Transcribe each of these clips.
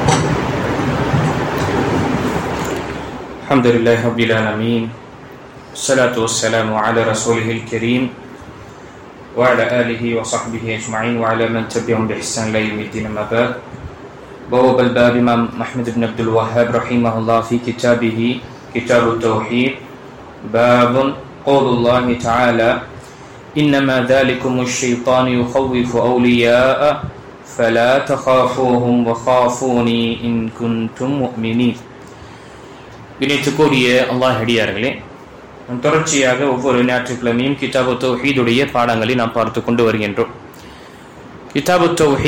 Alhamdulillah Rabbil Alamin. Salatu wassalamu ala rasulihil kareem wa ala alihi wa sahbihi ajma'in wa ala man tabi'ahum bi ihsan ila yaumiddin, amma ba'd. Bawab al-bab Imam Ahmad ibn Abdul Wahhab rahimahullah fi kitabihi Kitab at-Tauhid, babun qaulullahi ta'ala innama dhalikum ash-shaytanu yukhawwifu awliya'a fala takhafuhum wa khafuni in kuntum mu'minin. இணைத்துக்கூடிய அல்லாஹ் அடியார்களே, தொடர்ச்சியாக ஒவ்வொரு ஞாயிற்றுக்கிழமையும் கிதாபு தௌஹீதுடைய பாடங்களை நாம் பார்த்து கொண்டு வருகின்றோம். கிதாபு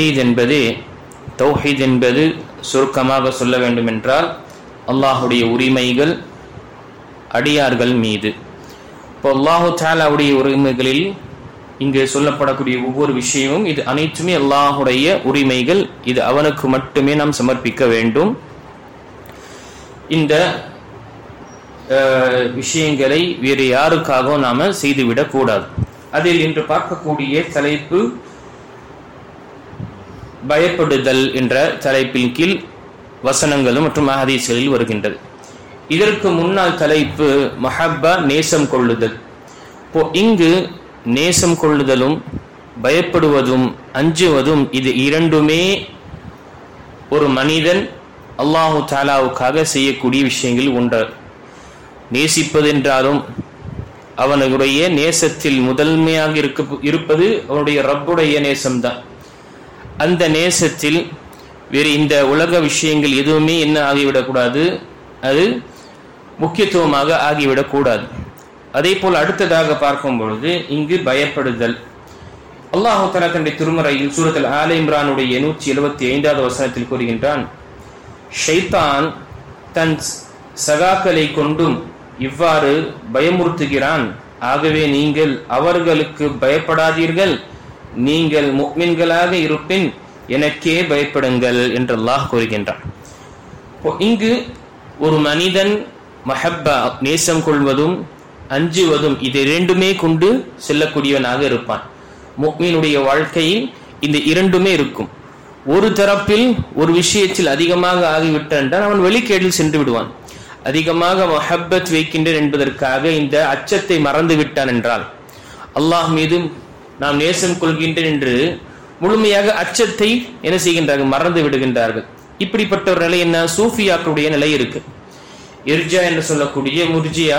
தௌஹீத் என்பது சுருக்கமாக சொல்ல வேண்டும் என்றால் அல்லாஹுடைய உரிமைகள் அடியார்கள் மீது. இப்போ அல்லாஹு தஆலாவுடைய உரிமைகளில் இங்கு சொல்லப்படக்கூடிய ஒவ்வொரு விஷயமும் இது அனைத்துமே அல்லாஹுடைய உரிமைகள். இது அவனுக்கு மட்டுமே நாம் சமர்ப்பிக்க வேண்டும். இந்த விஷயங்களை வேறு யாருக்காகவும் நாம செய்துவிடக் கூடாது. அதில் இன்று பார்க்கக்கூடிய தலைப்பு பயப்படுதல் என்ற தலைப்பின் கீழ் வசனங்களும் மற்றும் ஹதீஸ்களில் வருகின்றது. இதற்கு முன்னால் தலைப்பு மஹப்பா, நேசம் கொள்ளுதல். இப்போ இங்கு நேசம் கொள்ளுதலும் பயப்படுவதும் அஞ்சுவதும் இது இரண்டுமே ஒரு மனிதன் அல்லாஹு தஆலாவுக்காக செய்யக்கூடிய விஷயங்கள் ஒன்று. நேசிப்பது என்றாலும் அவனுடைய நேசத்தில் முதன்மையாக இருப்பது அவனுடைய ரப்புடைய நேசம்தான். அந்த நேசத்தில் வேறு இந்த உலக விஷயங்கள் எதுவுமே என்ன ஆகிவிடக்கூடாது, அது முக்கியத்துவமாக ஆகிவிடக்கூடாது. அதே போல் அடுத்ததாக பார்க்கும் பொழுது இங்கு பயப்படுதல். அல்லாஹு தஆலா தன்னுடைய திருமறையில் சூரத்துல் ஆல இம்ரானுடைய 175வது வசனத்தில் கூறுகின்றான், ஷைத்தான் தன் சகாக்களை கொண்டும் இவ்வாறு பயமுறுத்துகிறான், ஆகவே நீங்கள் அவர்களுக்கு பயப்படாதீர்கள், நீங்கள் முஃமின்களாக இருப்பின் எனக்கே பயப்படுங்கள் என்று அல்லாஹ் கூறுகின்றான். இங்கு ஒரு மனிதன் மஹப்பா, நேசம் கொள்வதும் அஞ்சுவதும் இது இரண்டுமே கொண்டு செல்லக்கூடியவனாக இருப்பான். முஃமினுடைய வாழ்க்கையில் இந்த இரண்டுமே இருக்கும். ஒரு தரப்பில் ஒரு விஷயத்தில் அதிகமாக ஆகிவிட்டான் அவன் வெளிக்கேடில் சென்று விடுவான். அதிகமாக மஹப்பத் வைக்கின்றேன் என்பதற்காக இந்த அச்சத்தை மறந்து விட்டான் என்றால், அல்லாஹ் மீது நாம் நேசம் கொள்கின்றேன் என்று முழுமையாக அச்சத்தை என்ன செய்கின்றார்கள், மறந்து விடுகின்றார்கள். இப்படிப்பட்ட ஒரு நிலை என்ன, சூஃபியாக்களுடைய நிலை இருக்கு. இர்ஜா என்று சொல்லக்கூடிய முர்ஜியா,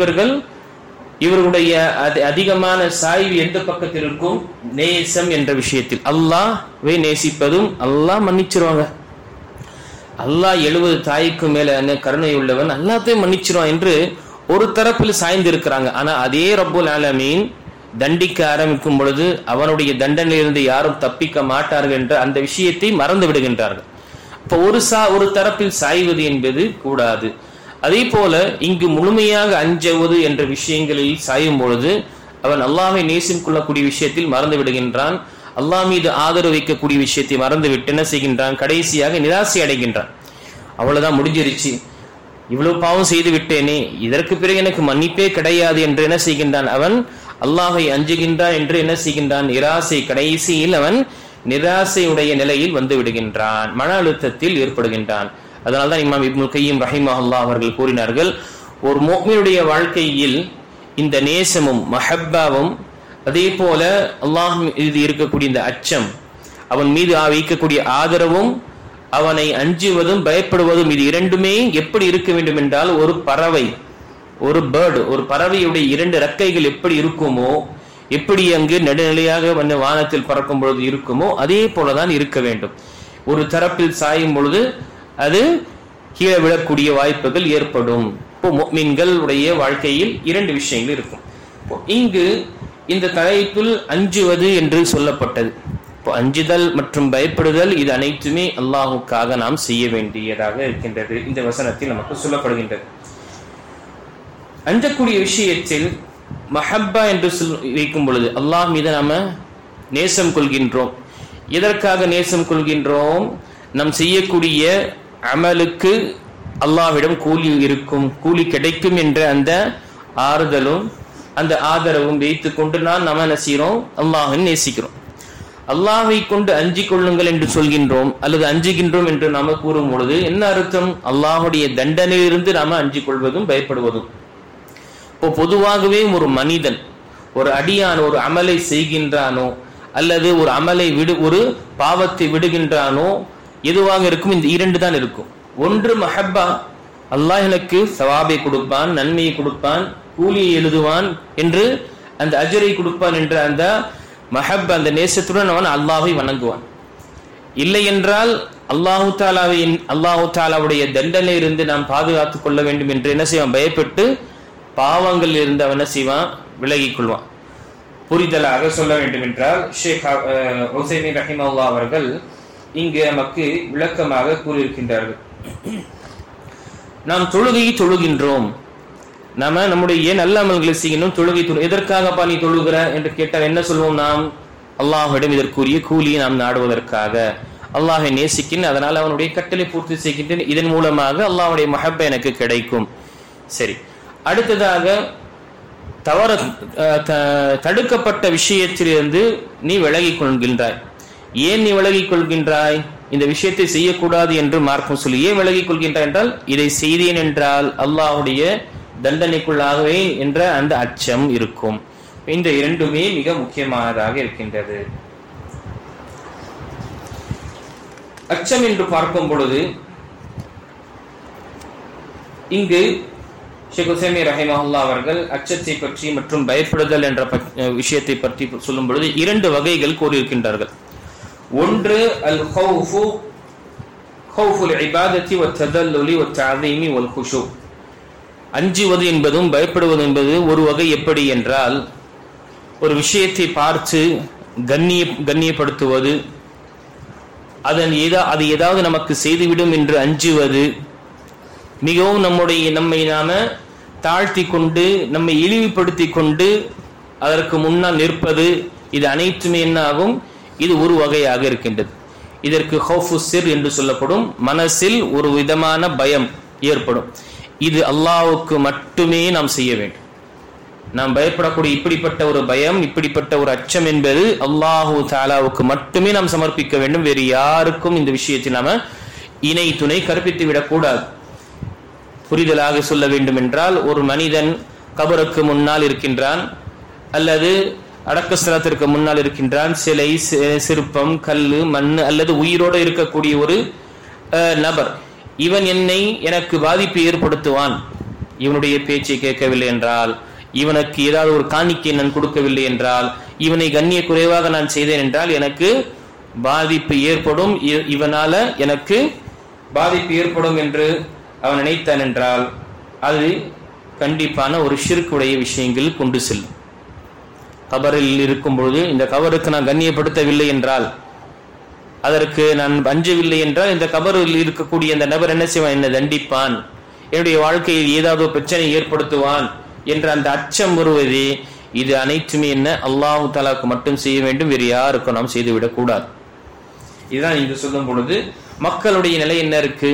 இவர்களுடைய அதிகமான சாய்வு எந்த பக்கத்தில் இருக்கும், நேசம் என்ற விஷயத்தில். அல்லாஹ்வை நேசிப்பதும் அல்லாஹ் மன்னிச்சிருவாங்க, அல்லாஹ் 70 தாய்க்கு மேல கருணை உள்ளவன், அல்லாஹ்வையும் மன்னிச்சிருவான் என்று ஒரு தரப்பில் சாய்ந்து இருக்கிறாங்க. ஆனா அதே ரப்புல் ஆலமீன் தண்டிக்க ஆரம்பிக்கும் பொழுது அவனுடைய தண்டனையிலிருந்து யாரும் தப்பிக்க மாட்டார்கள் என்ற அந்த விஷயத்தை மறந்து விடுகின்றார்கள். இப்போ ஒரு தரப்பில் சாய்வது என்பது கூடாது. அதே போல இங்கு முழுமையாக அஞ்சுவது என்ற விஷயங்களில் சாயும் பொழுது அவன் அல்லாஹ்வை நேசம் கொள்ளக்கூடிய விஷயத்தில் மறந்து விடுகின்றான். அல்லாஹ் மீது ஆதரவு வைக்கக்கூடிய விஷயத்தை மறந்து விட்டு என்ன செய்கின்றான், கடைசியாக நிராசை அடைகின்றான். அவ்வளவுதான், முடிஞ்சிருச்சு, இவ்வளவு பாவம் செய்து விட்டேனே, இதற்கு பிறகு எனக்கு மன்னிப்பே கிடையாது என்று என்ன செய்கின்றான், அவன் அல்லாஹை அஞ்சுகின்றான் என்று என்ன செய்கின்றான், நிராசை, கடைசியில் அவன் நிராசையுடைய நிலையில் வந்து விடுகின்றான், மன அழுத்தத்தில் ஏற்படுகின்றான். அதனால்தான் இமாம் இப்னுல் கய்யிம் ரஹிமஹுல்லாஹ் அவர்கள் கூறினார்கள், ஒரு முஃமினுடைய வாழ்க்கையில் இந்த நேசமும் மஹப்பாவும் அதே போல அல்லாஹ் மீது இருக்கக்கூடிய இந்த அச்சம், அவன் மீது வைக்கக்கூடிய ஆதரவும், அவனை அஞ்சுவதும் பயப்படுவதும், இது இரண்டுமே எப்படி இருக்க வேண்டும் என்றால், ஒரு பறவை, ஒரு பேர்டு, ஒரு பறவையுடைய 2 ரெக்கைகள் எப்படி இருக்குமோ, எப்படி அங்கு நடுநிலையாக வானத்தில் பறக்கும் பொழுது இருக்குமோ அதே போலதான் இருக்க வேண்டும். ஒரு தரப்பில் சாயும் பொழுது அது கீழே விழக்கூடிய வாய்ப்புகள் ஏற்படும். இப்போ முஃமின்களுடைய வாழ்க்கையில் 2 விஷயங்கள் இருக்கும். இங்கு இந்த தலைப்பில் அஞ்சுவது என்று சொல்லப்பட்டது. இப்போ அஞ்சுதல் மற்றும் பயப்படுதல் இது அனைத்துமே அல்லாஹுக்காக நாம் செய்ய வேண்டியதாக இருக்கின்றது. இந்த வசனத்தில் நமக்கு சொல்லப்படுகின்றது. அஞ்சக்கூடிய விஷயத்தில் மஹப்பா என்று வைக்கும் பொழுது அல்லாஹ் மீது நாம நேசம் கொள்கின்றோம். எதற்காக நேசம் கொள்கின்றோம், நம் செய்யக்கூடிய அமலுக்கு அல்லாஹ்விடம் கூலி இருக்கும், கூலி கிடைக்கும் என்ற அந்த ஆறுதலும் அந்த ஆதரவும் வைத்துக் கொண்டு நாம் என்ன செய்கிறோம், அல்லாஹ்வை நேசிக்கிறோம். அல்லாஹ்வை கொண்டு அஞ்சிக் கொள்ளுங்கள் என்று சொல்கின்றோம் அல்லது அஞ்சுகின்றோம் என்று நாம கூறும் பொழுது என்ன அர்த்தம்? அல்லாஹுடைய தண்டனையிலிருந்து நாம அஞ்சிக் கொள்வதும் பயப்படுவதும். இப்போ பொதுவாகவே ஒரு மனிதன் ஒரு அடியான் ஒரு அமலை செய்கின்றானோ அல்லது ஒரு அமலை ஒரு பாவத்தை விடுகின்றானோ எதுவாக இருக்கும்? இந்த இரண்டு தான் இருக்கும். ஒன்று மஹப்பா, அல்லாஹ் எனக்கு சவாபை கொடுப்பான், நன்மையை கொடுப்பான், கூலியை எழுதுவான் என்று அந்த அஜரை கொடுப்பான் என்ற அந்த மஹப், அந்த நேசத்துடன் அவன் அல்லாஹை வணங்குவான். இல்லை என்றால் அல்லாஹு தாலாவுடைய தண்டனை இருந்து நாம் பாதுகாத்துக் கொள்ள வேண்டும் என்று என்ன செய்வான்? பயப்பட்டு பாவங்கள் இருந்து அவன் என்ன செய்வான்? விலகிக் கொள்வான். புரிதலாக சொல்ல வேண்டும் என்றால் ஷேக் உசைமீன் ரஹிமஹுல்லாஹ் அவர்கள் இங்கு நமக்கு விளக்கமாக கூறியிருக்கின்றார்கள். நாம் தொழுகையை தொழுகின்றோம், நாம நம்முடைய நல்ல அமல்களை செய்யணும். தொழுகை எதற்காகப்பா நீ தொழுகிற என்று கேட்டால் என்ன சொல்வோம்? நாம் அல்லாஹ்விடம் இதற்குரிய கூலியை நாம் நாடுவதற்காக, அல்லாஹை நேசிக்கின்றேன், அதனால் அவனுடைய கட்டளை பூர்த்தி செய்கின்றேன், இதன் மூலமாக அல்லாஹ்வுடைய மஹப்பை எனக்கு கிடைக்கும். சரி, அடுத்ததாக தடுக்கப்பட்ட விஷயத்திலிருந்து நீ விலகிக் கொள்கின்றாய். ஏன் நீ விலகிக் கொள்கின்றாய்? இந்த விஷயத்தை செய்யக்கூடாது என்று மார்க்கம் சொல்லி ஏன் விலகிக் கொள்கின்றாய் என்றால், இதை செய்தேன் என்றால் அல்லாஹுடைய தண்டனைக்குள்ளாகவே என்ற அந்த அச்சம் இருக்கும். இந்த இரண்டுமே மிக முக்கியமானதாக இருக்கின்றது. அச்சம் என்று பார்க்கும் பொழுது இங்கு ஷேக் உசைமீன் ரஹிமஹுல்லாஹ் அவர்கள் அச்சத்தை பற்றி மற்றும் பயப்படுதல் என்ற விஷயத்தை பற்றி சொல்லும் பொழுது இரண்டு வகைகள் கூறியிருக்கின்றார்கள். ஒன்று அல் ஹௌஃபு, ஹௌஃபுல் இபாதத்தி வத் ததல்லுலி வத் தஅதீமி வல் குஷூ. அஞ்சுவது என்பதும் பயப்படுவது என்பது ஒரு வகை. எப்படி என்றால், ஒரு விஷயத்தை பார்த்து கண்ணியப்படுத்துவது, அது ஏதாவது நமக்கு செய்துவிடும் என்று அஞ்சுவது, மிகவும் நம்மை நாம தாழ்த்தி கொண்டு நம்மை இழிவுபடுத்தி கொண்டு அதற்கு முன்னால் நிற்பது, இது அனைத்துமே என்ன ஆகும்? இது ஒரு வகையாக இருக்கின்றது. இதற்கு ஹௌஃபு சிர் என்று சொல்லப்படும். மனசில் ஒரு விதமான பயம் ஏற்படும். இது அல்லாஹ்வுக்கு மட்டுமே நாம் செய்ய வேண்டும். நாம் பயப்படக்கூடிய இப்படிப்பட்ட ஒரு பயம், இப்படிப்பட்ட ஒரு அச்சம் என்பது அல்லாஹு தஆலாவுக்கு மட்டுமே நாம் சமர்ப்பிக்க வேண்டும். வேறு யாருக்கும் இந்த விஷயத்தில் நாம இணை துணை கற்பித்து விடக்கூடாது. புரிதலாக சொல்ல வேண்டும் என்றால், ஒரு மனிதன் கபருக்கு முன்னால் இருக்கின்றான் அல்லது அடக்கஸ்தலத்திற்கு முன்னால் இருக்கின்றான். சிலை, சிற்பம், கல்லு, மண் அல்லது உயிரோடு இருக்கக்கூடிய ஒரு நபர், இவன் எனக்கு பாதிப்பு ஏற்படுத்துவான், இவனுடைய பேச்சை கேட்கவில்லை என்றால், இவனுக்கு ஏதாவது ஒரு காணிக்கை நான் கொடுக்கவில்லை என்றால், இவனை கண்ணிய குறைவாக நான் செய்தேன் என்றால் எனக்கு பாதிப்பு ஏற்படும், இவனால எனக்கு பாதிப்பு ஏற்படும் என்று அவன் நினைத்தான் என்றால் அது கண்டிப்பான ஒரு ஷிர்க்குடைய விஷயங்கள் கொண்டு செல்லும். கபரில் இருக்கும் பொழுது இந்த கபருக்கு நான் கண்ணியப்படுத்தவில்லை என்றால், அதற்கு நான் அஞ்சவில்லை என்றால், இந்த கபரில் இருக்கக்கூடிய அந்த நபர் என்ன செய்வான்? என்னை தண்டிப்பான், என்னுடைய வாழ்க்கையில் ஏதாவது பிரச்சனை ஏற்படுத்துவான் என்ற அந்த அச்சம் வருவதே, இது அனைத்துமே என்ன? அல்லாஹு தஆலாவுக்கு மட்டும் செய்ய வேண்டும், வேறு யாருக்கும் நாம் செய்துவிடக் கூடாது. இதுதான் இங்கு சொல்லும் பொழுது மக்களுடைய நிலை என்ன இருக்கு?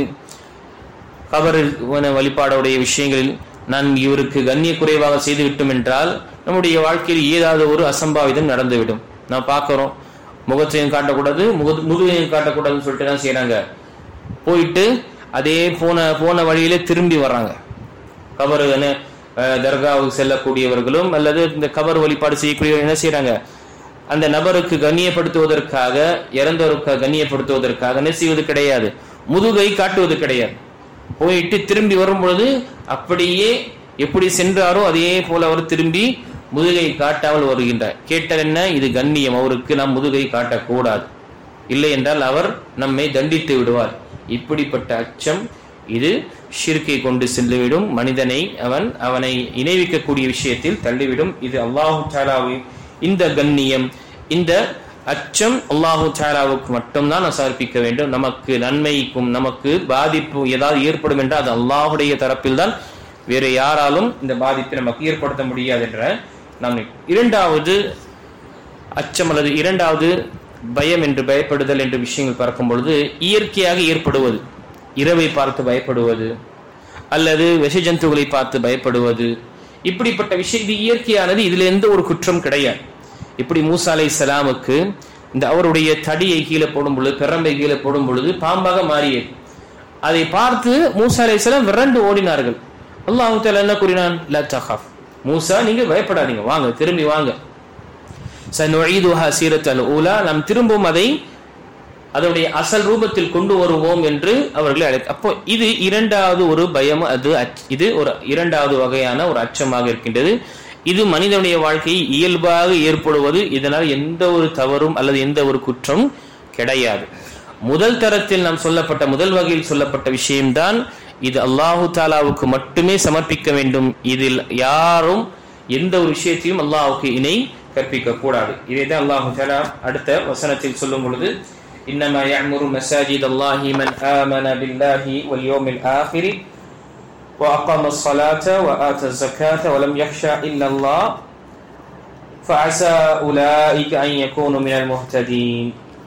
கபரில் வழிபாடுடைய விஷயங்களில் நான் இவருக்கு கண்ணிய குறைவாக செய்துவிட்டோம் என்றால் நம்முடைய வாழ்க்கையில் ஏதாவது ஒரு அசம்பாவிதம் நடந்துவிடும். நான் பார்க்கிறோம், முகத்தையும் காட்டக்கூடாது, முதுகையும் காட்டக்கூடாதுன்னு சொல்லிட்டு தான் செய்யறாங்க. போயிட்டு அதே போன வழியிலே திரும்பி வர்றாங்க. கபரு தர்காவுக்கு செல்லக்கூடியவர்களும் அல்லது இந்த கபர் வழிபாடு செய்யக்கூடியவர்கள் என்ன செய்யறாங்க? அந்த நபருக்கு கண்ணியப்படுத்துவதற்காக, இறந்தவருக்கு கண்ணியப்படுத்துவதற்காக என்ன செய்வது கிடையாது, முதுகை காட்டுவது கிடையாது. போயிட்டு திரும்பி வரும் பொழுது அப்படியே எப்படி சென்றாரோ அதே போல அவர் திரும்பி முதுகை காட்டாமல் வருகின்றார். கேட்டால் என்ன? இது கண்ணியம், அவருக்கு நாம் முதுகை காட்டக்கூடாது, இல்லை என்றால் அவர் நம்மை தண்டித்து விடுவார். இப்படிப்பட்ட அச்சம் இது ஷிர்க்கை கொண்டு சென்றுவிடும். மனிதனை அவனை இணைவிக்கக்கூடிய விஷயத்தில் தள்ளிவிடும். இது அல்லாஹு தஆலாவின் இந்த கண்ணியம், இந்த அச்சம் அல்லாஹு தஆலாவுக்கு மட்டும்தான் சமர்ப்பிக்க வேண்டும். நமக்கு நன்மைக்கும் நமக்கு பாதிப்பு ஏதாவது ஏற்படும் என்றால் அது அல்லாஹுடைய தரப்பில் தான், வேறு யாராலும் இந்த பாதிப்பை நமக்கு ஏற்படுத்த முடியாது என்ற நாம். இரண்டாவது அச்சம் அல்லது இரண்டாவது பயம் என்று பயப்படுதல் என்ற விஷயங்கள் பார்க்கும் பொழுது இயற்கையாக ஏற்படுவது, இரவை பார்த்து பயப்படுவது அல்லது விஷ ஜந்துக்களை பார்த்து பயப்படுவது, இப்படிப்பட்ட விஷயம் இது இயற்கையானது. இதுல எந்த ஒரு குற்றம் கிடையாது. இப்படி மூசா அலைஹிஸ்ஸலாமுக்கு இந்த அவருடைய தடியை கீழே போடும் பொழுது, பெரம்பை கீழே போடும் பொழுது பாம்பாக மாறியது. அதை பார்த்து மூசா அலைஹிஸ்ஸலாம் விரண்டு ஓடினார்கள். அல்லாஹ் தஆலா என்ன கூறினான்? லா தகாஃப், மூசா நீங்க பயப்படாதீங்க, வாங்க திரும்பி வாங்க. சனுஈதுஹா சீரத்தல் ஊலா, நாம் திரும்பவும் அதை அதனுடைய அசல் ரூபத்தில் கொண்டு வருவோம் என்று அவர்களை அழைத்து. அப்போ இது இரண்டாவது ஒரு பயம், இது ஒரு இரண்டாவது வகையான ஒரு அச்சமாக இருக்கின்றது. இது மனிதனுடைய வாழ்க்கையை இயல்பாக ஏற்படுவது, இதனால் எந்த ஒரு தவறும் அல்லது எந்த ஒரு குற்றம் கிடையாது. முதல் தரத்தில் நாம் சொல்லப்பட்ட முதல் வகையில் சொல்லப்பட்ட விஷயம்தான் இது அல்லாஹு தாலாவுக்கு மட்டுமே சமர்ப்பிக்க வேண்டும். இதில் யாரும் எந்த ஒரு விஷயத்தையும் அல்லாஹுக்கு இணை கற்பிக்க கூடாது. இதைதான் அல்லாஹு தாலா அடுத்த வசனத்தில் சொல்லும் பொழுது, இன்னமா يعمر مساجد الله من آمن بالله واليوم الآخر وأقام الصلاة وآتى الزكاة ولم يخشى إلا الله فعسى أولئك أن يكونوا من المهتدين.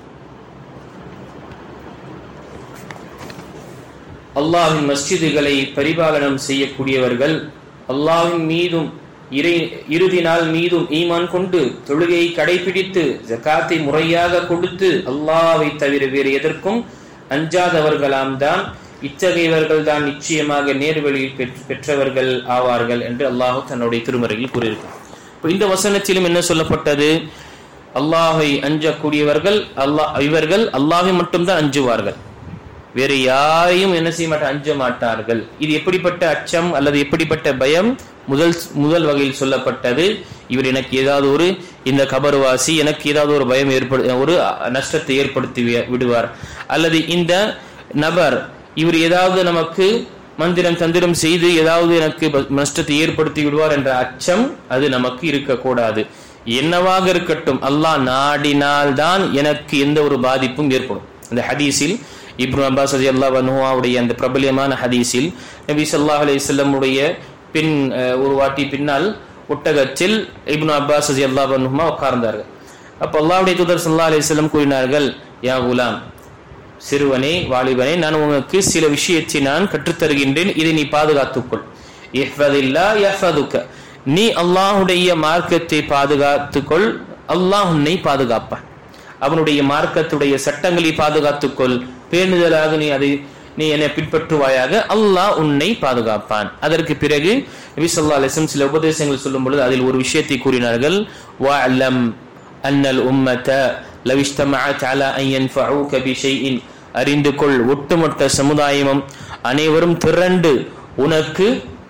அல்லாஹ்வின் மஸ்ஜிதுகளை பரிபாலனம் செய்யக்கூடியவர்கள், அல்லாஹ்வின் மீதும் இறுதி நாள் மீதும் ஈமான் கொண்டு தொழுகையை கடைபிடித்து ஜகாத்தை முறையாக கொடுத்து அல்லாஹ்வை தவிர வேறு எதற்கும் அஞ்சாதவர்களாம் தான் இத்தகையவர்கள் தான் நிச்சயமாக நேர்வழியில் பெற்றவர்கள் ஆவார்கள் என்று அல்லாஹ் தன்னுடைய திருமறையில் கூறியிருக்கிறார். இந்த வசனத்திலும் என்ன சொல்லப்பட்டது? அல்லாஹ்வை அஞ்சக்கூடியவர்கள் இவர்கள் அல்லாஹ்வை மட்டும்தான் அஞ்சுவார்கள், வேறு யாரையும் என்ன செய்ய மாட்டார், அஞ்ச மாட்டார்கள். இது எப்படிப்பட்ட அச்சம் அல்லது எப்படிப்பட்ட பயம்? முதல் வகையில் சொல்லப்பட்டது, இவர் எனக்கு ஏதாவது ஒரு இந்த கபர்வாசி எனக்கு ஏதாவது ஒரு பயம் ஒரு நஷ்டத்தை ஏற்படுத்தி விடுவார், அல்லது இந்த நபர் இவர் ஏதாவது நமக்கு மந்திரம் தந்திரம் செய்து ஏதாவது எனக்கு நஷ்டத்தை ஏற்படுத்தி விடுவார் என்ற அச்சம் அது நமக்கு இருக்கக்கூடாது. என்னவாக இருக்கட்டும், அல்லாஹ் நாடினால்தான் எனக்கு எந்த ஒரு பாதிப்பும் ஏற்படும். இந்த ஹதீஸில் இப்னு அப்பாஸ் ரலியல்லாஹு அன்ஹுவுடைய அந்த பிரபல்யமான ஹதீஸில் நபி ஸல்லல்லாஹு அலைஹி வஸல்லம் உடைய பின் ஒரு வாட்டி பின்னால் ஒட்டகத்தில் இப்னு அப்பாஸ் ரலியல்லாஹு அன்ஹுமா உட்கார்ந்தார்கள். அப்ப அல்லாஹ்வுடைய தூதர் ஸல்லல்லாஹு அலைஹி வஸல்லம் கூறினார்கள், யா குலாம், சிறுவனே வாலிபனே, நான் உனக்கு சில விஷயத்தை நான் கற்றுத்தருகின்றேன், இதை நீ பாதுகாத்துக்கொள். இஹ்ஃபதில்லாஹ் யஹ்ஃபதுக, நீ அல்லாஹ்வுடைய மார்க்கத்தை பாதுகாத்துக்கொள், அல்லாஹ் உன்னை பாதுகாப்பான். அவனுடைய மார்க்கத்துடைய சட்டங்களை பாதுகாத்துக்கொள், பேணுதலாக நீ என்னை பின்பற்றுவாயாக, அல்லாஹ் உன்னை பாதுகாப்பான். அதற்கு பிறகு நபி ஸல்லல்லாஹு அலைஹி வஸல்லம் சில உபதேசங்கள் சொல்லும் பொழுது அதில் ஒரு விஷயத்தை கூறினார்கள், வஅலம் அன்னல் உம்மத லவ் இஜ்தமஅத் அலா அன் யன்ஃபஉக பிஷைஇன், அறிந்து கொள், ஒட்டுமொத்த சமுதாயமும் அனைவரும் திரண்டு உனக்கு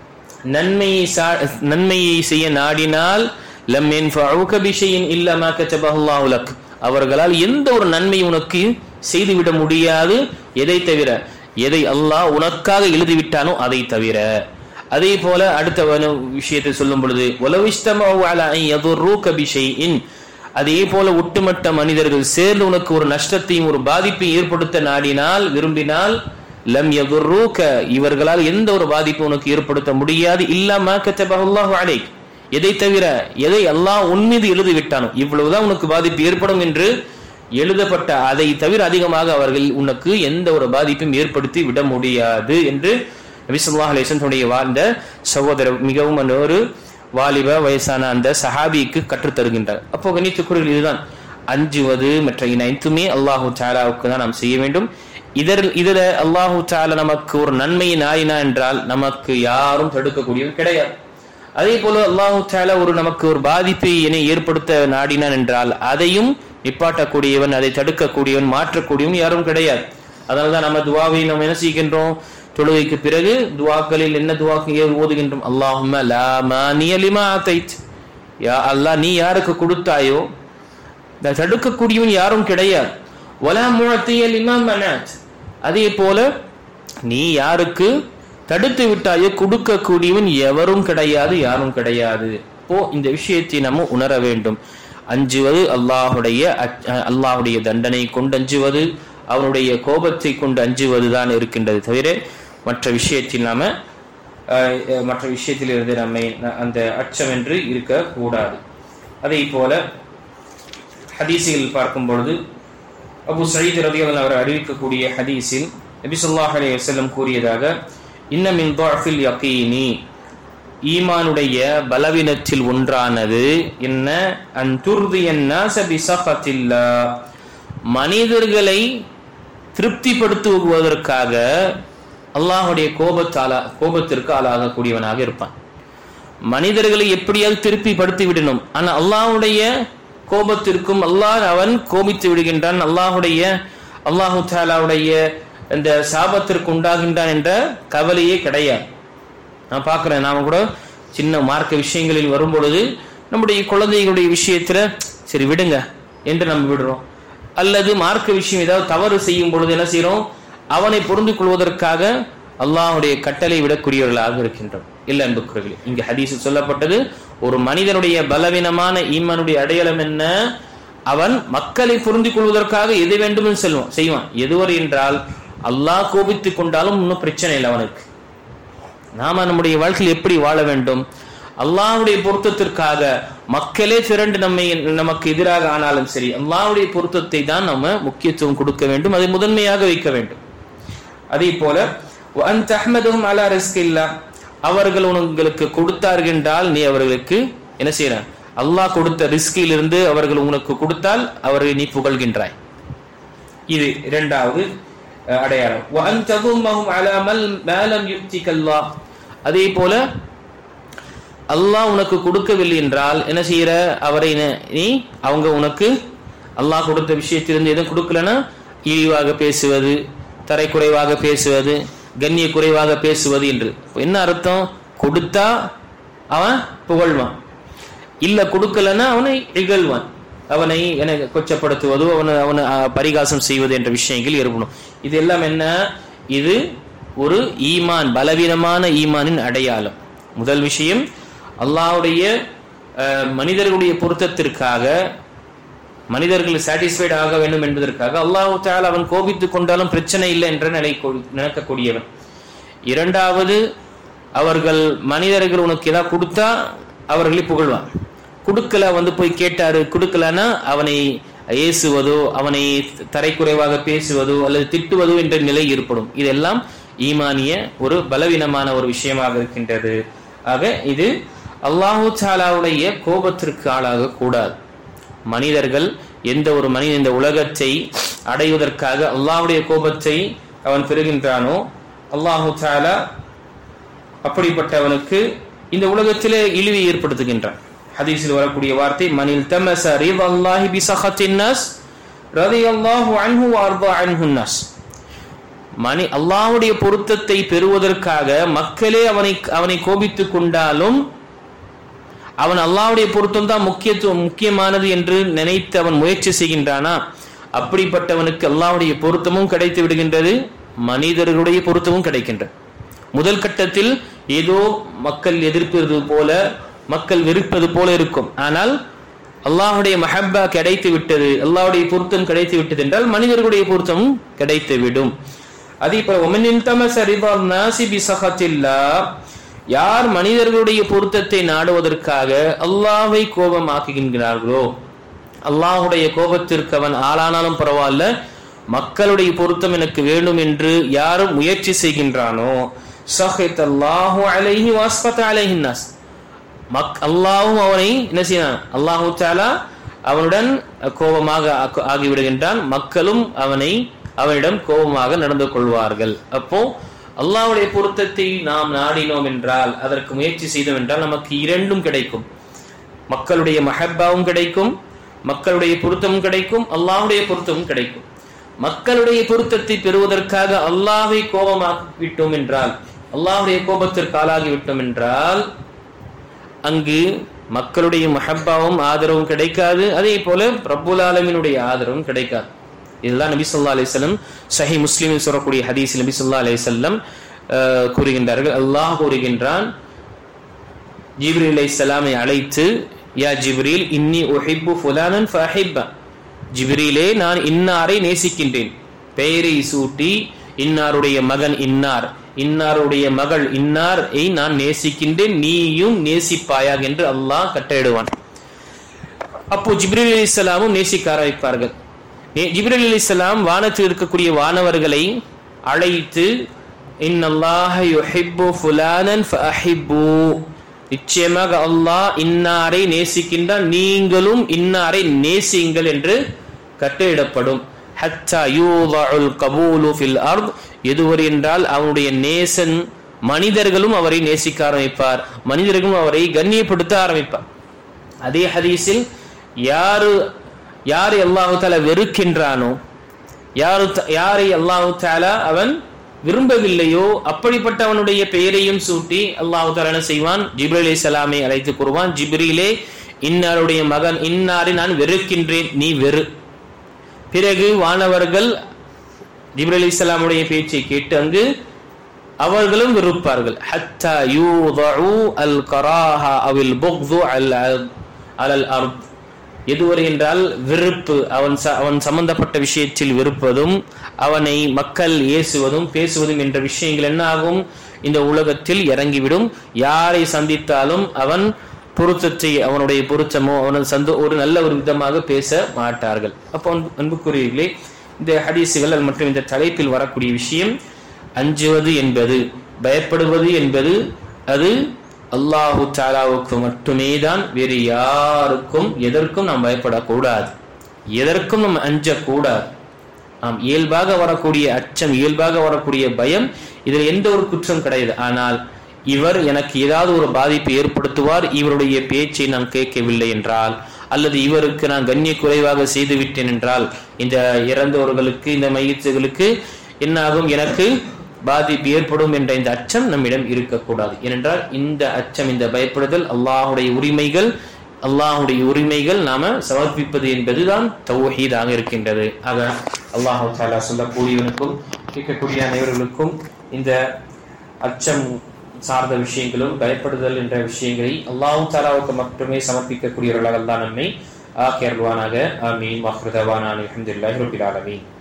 நன்மையை செய்ய நாடினால் லம் யன்ஃபஉக பிஷைஇன் இல்லா மா கதபஹு அல்லாஹு லக், அவர்களால் எந்த ஒரு நன்மை உனக்கு செய்துவிட முடியாது, எதை தவிர, எதை அல்லாஹ் உனக்காக எழுதிவிட்டானோ அதை தவிர. அதே போல அடுத்த விஷயத்தை சொல்லும் பொழுது வலவ் இஜ்தமஉ அலா அன் யதுர்ருக பிஷைஇன், அதே போல ஒட்டுமொத்த மனிதர்கள் சேர்ந்து உனக்கு ஒரு நஷ்டத்தையும் ஒரு பாதிப்பையும் ஏற்படுத்த நாடினால் விரும்பினால் லம் யதுர்ருக, இவர்களால் எந்த ஒரு பாதிப்பும் உனக்கு ஏற்படுத்த முடியாது, இல்லா மா கதபஹு அல்லாஹு அலைக், எதை தவிர, எதை அல்லாஹ் உன் மீது எழுதிவிட்டானோ இவ்வளவுதான் உனக்கு பாதிப்பு ஏற்படும் என்று எழுதப்பட்ட அதை தவிர அதிகமாக அவர்கள் உனக்கு எந்த ஒரு பாதிப்பும் ஏற்படுத்தி விட முடியாது என்று நபி ஸல்லல்லாஹு அலைஹி வஸல்லம் வாழ்ந்த சகோதரர் மிகவும் ஒரு வாலிப வயசான அந்த சஹாபிக்கு கற்றுத் தருகின்றார். அப்போ கணித்துக்குரியல் இதுதான், அஞ்சுவது மற்ற அனைத்துமே அல்லாஹு தஆலாவுக்கு தான் நாம் செய்ய வேண்டும். இதுல அல்லாஹு தஆலா நமக்கு ஒரு நன்மையை நாடினா என்றால் நமக்கு யாரும் தடுக்கக்கூடியது கிடையாது. அதே போல அல்லாஹு தஆலா நமக்கு ஒரு பாதிப்பை ஏற்படுத்த நாடினான் என்றால் அதையும் நிப்பாட்டக்கூடியவன், அதை தடுக்கக்கூடியவன், மாற்றக்கூடியவன் யாரும் கிடையாது. அதனால்தான் நம்ம துவாவை நம்ம என்ன செய்கின்றோம், தொழுகைக்கு பிறகு துவாக்களில் என்ன துவாக்கள் ஓதுகின்றோம், அல்லாஹும்ம லா மானிய லிமா அதைத், யா அல்லாஹ் நீ யாருக்கு கொடுத்தாயோ தடுக்கக்கூடியவன் யாரும் கிடையாது, வலா முஅத்திய லிமா மனத், அதே போல நீ யாருக்கு தடுத்து விட்டாயோ கொடுக்கக்கூடியவன் எவரும் கிடையாது, யாரும் கிடையாது. இப்போ இந்த விஷயத்தை நம்ம உணர வேண்டும். அஞ்சுவது அல்லாஹுடைய தண்டனை கொண்டு அஞ்சுவது, அவனுடைய கோபத்தை கொண்டு அஞ்சுவதுதான் இருக்கின்றது தவிர மற்ற விஷயத்தில் இருந்து நம்மை அந்த அச்சம் என்று இருக்க கூடாது. அதே போல ஹதீஸில் பார்க்கும் பொழுது அபு சயீத் ரலியல்லாஹு அவர் அறிவிக்கக்கூடிய ஹதீஸில் நபி ஸல்லல்லாஹு அலைஹி வஸல்லம் கூறியதாக, இன்ன மின் துஅஃபில் யகீனி, ஈமானுடைய பலவீனத்தில் ஒன்றானது என்ன? அன்துர்தியன் நாஸ பிஸகத்தில்லாஹ், மனிதர்களை திருப்திப்படுத்துவதற்காக அல்லாஹ்வுடைய கோபத்திற்கு ஆளாகக்கூடியவனாக இருப்பான். மனிதர்களை எப்படியாவது திருப்திப்படுத்தி விடணும். ஆனா அல்லாஹ்வுடைய கோபத்திற்கும் அவன் கோபித்து விடுகின்றான், அல்லாஹு தஆலாவுடைய இந்த சாபத்திற்கு உண்டாகின்றான் என்ற கவலையே கிடையாது. நான் பார்க்கிறேன், நாம கூட சின்ன மார்க்க விஷயங்களில் வரும்பொழுது நம்முடைய குழந்தைகளுடைய விஷயத்துல சரி விடுங்க என்று நம்ம விடுறோம். அல்லது மார்க்க விஷயம் ஏதாவது தவறு செய்யும் பொழுது என்ன செய்யறோம்? அவனை பொருந்து கொள்வதற்காக அல்லாஹ்வுடைய கட்டளை விடக்கூடியவர்களாக இருக்கின்றோம். இல்ல அன்புக்குரியவர்களே, இங்கு ஹதீஸில் சொல்லப்பட்டது ஒரு மனிதனுடைய பலவீனமான ஈமானுடைய அடையாளம் என்ன? அவன் மக்களை புரிந்து கொள்வதற்காக எது வேண்டும் செய்வான். எதுவரை என்றால் அல்லாஹ் கோபித்துக் கொண்டாலும் இன்னும் பிரச்சனை இல்லை அவனுக்கு. நாம நம்முடைய வாழ்க்கையில் எப்படி வாழ வேண்டும்? அல்லாஹ்வுடைய பொருத்தத்திற்காக மக்களே திரண்டு நமக்கு எதிராக ஆனாலும் சரி, அல்லாஹ்வுடைய பொருத்தத்தை தான் நம்ம முக்கியத்துவம் கொடுக்க வேண்டும், அதை முதன்மையாக வைக்க வேண்டும். அதே போல அவர்கள் உங்களுக்கு கொடுத்தார்கள் என்றால் நீ அவர்களுக்கு என்ன செய்யற? அல்லாஹ் கொடுத்த ரிஸ்கிலிருந்து அவர்கள் உனக்கு கொடுத்தால் அவரை நீ புகழ்கின்றாய். இது இரண்டாவது அடையாளம். அதே போல அல்லாஹ் உனக்கு கொடுக்கவில்லை என்றால் என்ன செய்யற? அவரை நீ உனக்கு அல்லாஹ் கொடுத்த விஷயத்திலிருந்து எதுவும் கொடுக்கலன்னா இழிவாக பேசுவது, தரைக்குறைவாக பேசுவது, கண்ணிய குறைவாக பேசுவது என்று என்ன அர்த்தம்? கொடுத்தா அவன் புகழ்வான், இல்ல கொடுக்கலன்னா அவனை இகழ்வான், அவனை கொச்சப்படுத்துவதோ அவனை பரிகாசம் செய்வது என்ற விஷயங்கள் ஏற்படும். இது எல்லாம் என்ன? இது ஒரு ஈமான், பலவீனமான ஈமானின் அடையாளம். முதல் விஷயம், அல்லாஹ்வுடைய மனிதர்களுடைய பொருத்தத்திற்காக, மனிதர்கள் சாட்டிஸ்ஃபைட் ஆக வேண்டும் என்பதற்காக அல்லாஹ் தஆலா அவன் கோபித்துக் கொண்டாலும் பிரச்சனை இல்லை என்ற நினைக்கக்கூடியவன். இரண்டாவது, அவர்கள் மனிதர்கள் உனக்கு ஏதாவது கொடுத்தா அவர்களை புகழ்வான், கொடுக்கல போய் கேட்டாரு கொடுக்கலன்னா அவனை ஏசுவதோ அவனை தரைக்குறைவாக பேசுவதோ அல்லது திட்டுவதோ என்ற நிலை ஏற்படும். இதெல்லாம் ஈமானிய ஒரு பலவீனமான ஒரு விஷயமாக இருக்கின்றது. ஆக இது அல்லாஹு தஆலாவுடைய கோபத்திற்கு ஆளாக கூடாது. மனிதர்கள் எந்த ஒரு மனிதன் இந்த உலகத்தை அடைவதற்காக அல்லாஹ்வுடைய கோபத்தை அவன் பெறுகின்றானோ அல்லாஹு தஆலா அப்படிப்பட்டவனுக்கு இந்த உலகத்திலே இழிவை ஏற்படுத்துகின்றான். ஹதீஸில் வரக்கூடிய வார்த்தை, மனில் தமஸ ரிதல்லாஹி பிஸகத்தின் நாஸ் ரலியல்லாஹு அன்ஹு வஅர்தா அன்ஹுன் நாஸ். அல்லாஹ்வுடைய பொருத்தத்தை பெறுவதற்காக மக்களே அவனை கோபித்துக் கொண்டாலும் அவன் அல்லாஹ்வுடைய பொருத்தம் தான் முக்கியமானது என்று நினைத்து அவன் முயற்சி செய்கின்றானா, அப்படிப்பட்டவனுக்கு அல்லாஹ்வுடைய பொருத்தமும் கிடைத்து விடுகின்றது, மனிதர்களுடைய பொருத்தமும் கிடைக்கின்றது. முதல் கட்டத்தில் ஏதோ மக்கள் எதிர்ப்பது போல, மக்கள் வெறுப்பது போல இருக்கும். ஆனால் அல்லாஹ்வுடைய மஹப்பா கிடைத்து விட்டது, அல்லாஹ்வுடைய பொருத்தம் கிடைத்து விட்டது என்றால் மனிதர்களுடைய பொருத்தமும் கிடைத்து விடும். அதே போல யார் மனிதர்களுடைய பொருத்தத்தை நாடுவதற்காக அல்லாஹ்வை கோபமாக்குகின்றார்களோ, அல்லாஹ்வுடைய கோபத்திற்கு அவன் ஆளானாலும் பரவாயில்ல, மக்களுடைய பொருத்தம் எனக்கு வேண்டும் என்று யாரும் முயற்சி செய்கின்றானோ ஸஹிதல்லாஹு அலைஹி வஸ்ஃபத அலைஹின் நாஸ், அல்லாஹ்வும் அவனை என்ன செய்யறான்? அல்லாஹு தஆலா அவனுடன் கோபமாக ஆகிவிடுகின்றான், மக்களும் அவனிடம் கோபமாக நடந்து கொள்வார்கள். அப்போ அல்லாஹ்வுடைய பொருத்தத்தை நாம் நாடினோம் என்றால், அதற்கு முயற்சி செய்தோம் என்றால் நமக்கு இரண்டும் கிடைக்கும். மக்களுடைய மஹப்பாவும் கிடைக்கும், மக்களுடைய பொருத்தமும் கிடைக்கும், அல்லாஹ்வுடைய பொருத்தமும் கிடைக்கும். மக்களுடைய பொருத்தத்தை பெறுவதற்காக அல்லாஹ்வை கோபமாக்கிவிட்டோம் என்றால், அல்லாஹ்வுடைய கோபத்திற்கு ஆளாகிவிட்டோம் என்றால் அங்கு மக்களுடைய மஹப்பாவும் ஆதரவும் கிடைக்காது, அதே போல ரப்புல் ஆலமீனுடைய ஆதரவும் கிடைக்காது. இதெல்லாம் நபி ஸல்லல்லாஹு அலைஹி வஸல்லம் சஹீஹ் முஸ்லிமில் சொல்லக்கூடிய ஹதீஸில் நபி ஸல்லல்லாஹு அலைஹி வஸல்லம் கூறுகின்றார்கள். அல்லாஹ் கூறுகின்றான், ஜிப்ரீல் அலைஹிஸ்ஸலாமை அழைத்து, யா ஜிப்ரீல் இன்னி உஹிப்பு ஃபுலானன் ஃபஅஹிப்ப, ஜிப்ரீலே நான் இன்னாரை நேசிக்கின்றேன், பெயரை சூட்டி இன்னாருடைய மகன் இன்னார், இன்னாருடைய மகள் இன்னாரை நான் நேசிக்கின்றேன், நீயும் நேசிப்பாயாக என்று அல்லாஹ் கட்டளையிடுவான். அப்போ ஜிப்ரீல் அலைஹிஸ்ஸலாமும் நேசிக்க ஆரம்பிப்பார்கள். ஜிப்ரீல் அலைஹிஸ்ஸலாம் வானத்தில் இருக்கக்கூடிய வானவர்களை அழைத்து, இன்னல்லாஹ யுஹிப்பு ஃபுலானன் ஃபஅஹிப்பு, நிச்சயமாக அல்லாஹ் இன்னாரை நேசிக்கின்றான், நீங்களும் இன்னாரை நேசியுங்கள் என்று கட்டளையிடப்படும். ஹத்தா யூதஉல் கபூலு ஃபில் அர்த், எதுவரை என்றால் அவனுடைய நேசன் மனிதர்களும் அவரை நேசிக்க ஆரம்பிப்பார், மனிதர்களும் அவரை கண்ணியப்படுத்த ஆரம்பிப்பார். அதே ஹதீஸில் யாரை அல்லாஹு தஆலா வெறுக்கின்றானோ, யாரை அல்லாஹு தஆலா அவன் விரும்பவில்லையோ அப்படிப்பட்ட அவனுடைய பெயரையும் சூட்டி அல்லாஹு தஆலா என்ன செய்வான், ஜிப்ரீல் அலைஹிஸ்ஸலாமை அழைத்து கூறுவான், ஜிப்ரீலே இன்னாருடைய மகன் இன்னாரை நான் வெறுக்கின்றேன், நீ வெறு. பிறகு வானவர்கள் ஜிப்ரீல் அலைஹிஸ்ஸலாமுடைய பேச்சை கேட்டு அங்கு அவர்களும் வெறுப்பார்கள். ஹத்தா யூதஉ அல் கராஹா அவில் புக்து அலல் அர்த், எதுவரை என்றால் வெறுப்பு, அவன் சம்பந்தப்பட்ட விஷயத்தில் வெறுப்பதும் அவனை மக்கள் ஏசுவதும் பேசுவதும் என்ற விஷயங்கள் என்ன ஆகும், இந்த உலகத்தில் இறங்கிவிடும். யாரை சந்தித்தாலும் அவன் பொருத்தத்தை, அவனுடைய பொருத்தமோ அவனது ஒரு நல்ல ஒரு விதமாக பேச மாட்டார்கள். அப்போ அன்புக்குரியவர்களே, இந்த ஹதீசுகள் மற்றும் இந்த தலைப்பில் வரக்கூடிய விஷயம், அஞ்சுவது என்பது, பயப்படுவது என்பது அது அல்லாஹு தஆலாவுக்கு மட்டுமே தான், வேறு யாருக்கும் எதற்கும் நாம் பயப்படக்கூடாது, எதற்கும் நாம் அஞ்சக்கூடாது. நாம் இயல்பாக வரக்கூடிய அச்சம், இயல்பாக வரக்கூடிய பயம், இதில் எந்த ஒரு குற்றம் கிடையாது. ஆனால் இவர் எனக்கு ஏதாவது ஒரு பாதிப்பை ஏற்படுத்துவார், இவருடைய பேச்சை நான் கேட்கவில்லை என்றால், அல்லது இவருக்கு நான் கண்ணிய குறைவாக செய்துவிட்டேன் என்றால், இந்த இறந்தவர்களுக்கு, இந்த மையத்துகளுக்கு என்ன ஆகும், எனக்கு பாதிப்பு ஏற்படும் என்ற இந்த அச்சம் நம்மிடம் இருக்கக்கூடாது. ஏனென்றால் இந்த அச்சம், இந்த பயப்படுதல் அல்லாஹுடைய உரிமைகள் நாம சமர்ப்பிப்பது என்பதுதான் தௌஹீதாக இருக்கின்றது. ஆக அல்லாஹு தஆலா சொல்லக்கூடியவனுக்கும் கேட்கக்கூடிய அனைவர்களுக்கும் இந்த அச்சம் சார்ந்த விஷயங்களும் பயப்படுதல் என்ற விஷயங்களை அல்லாஹு தஆலாவுக்கு மட்டுமே சமர்ப்பிக்கக்கூடியவர்களாக அல்லாஹ் நம்மை ஆக்கியருள்வானாக. ஆமீன். வஹ்ரு தவானா அல்ஹம்துலில்லாஹி ரப்பில் ஆலமீன்.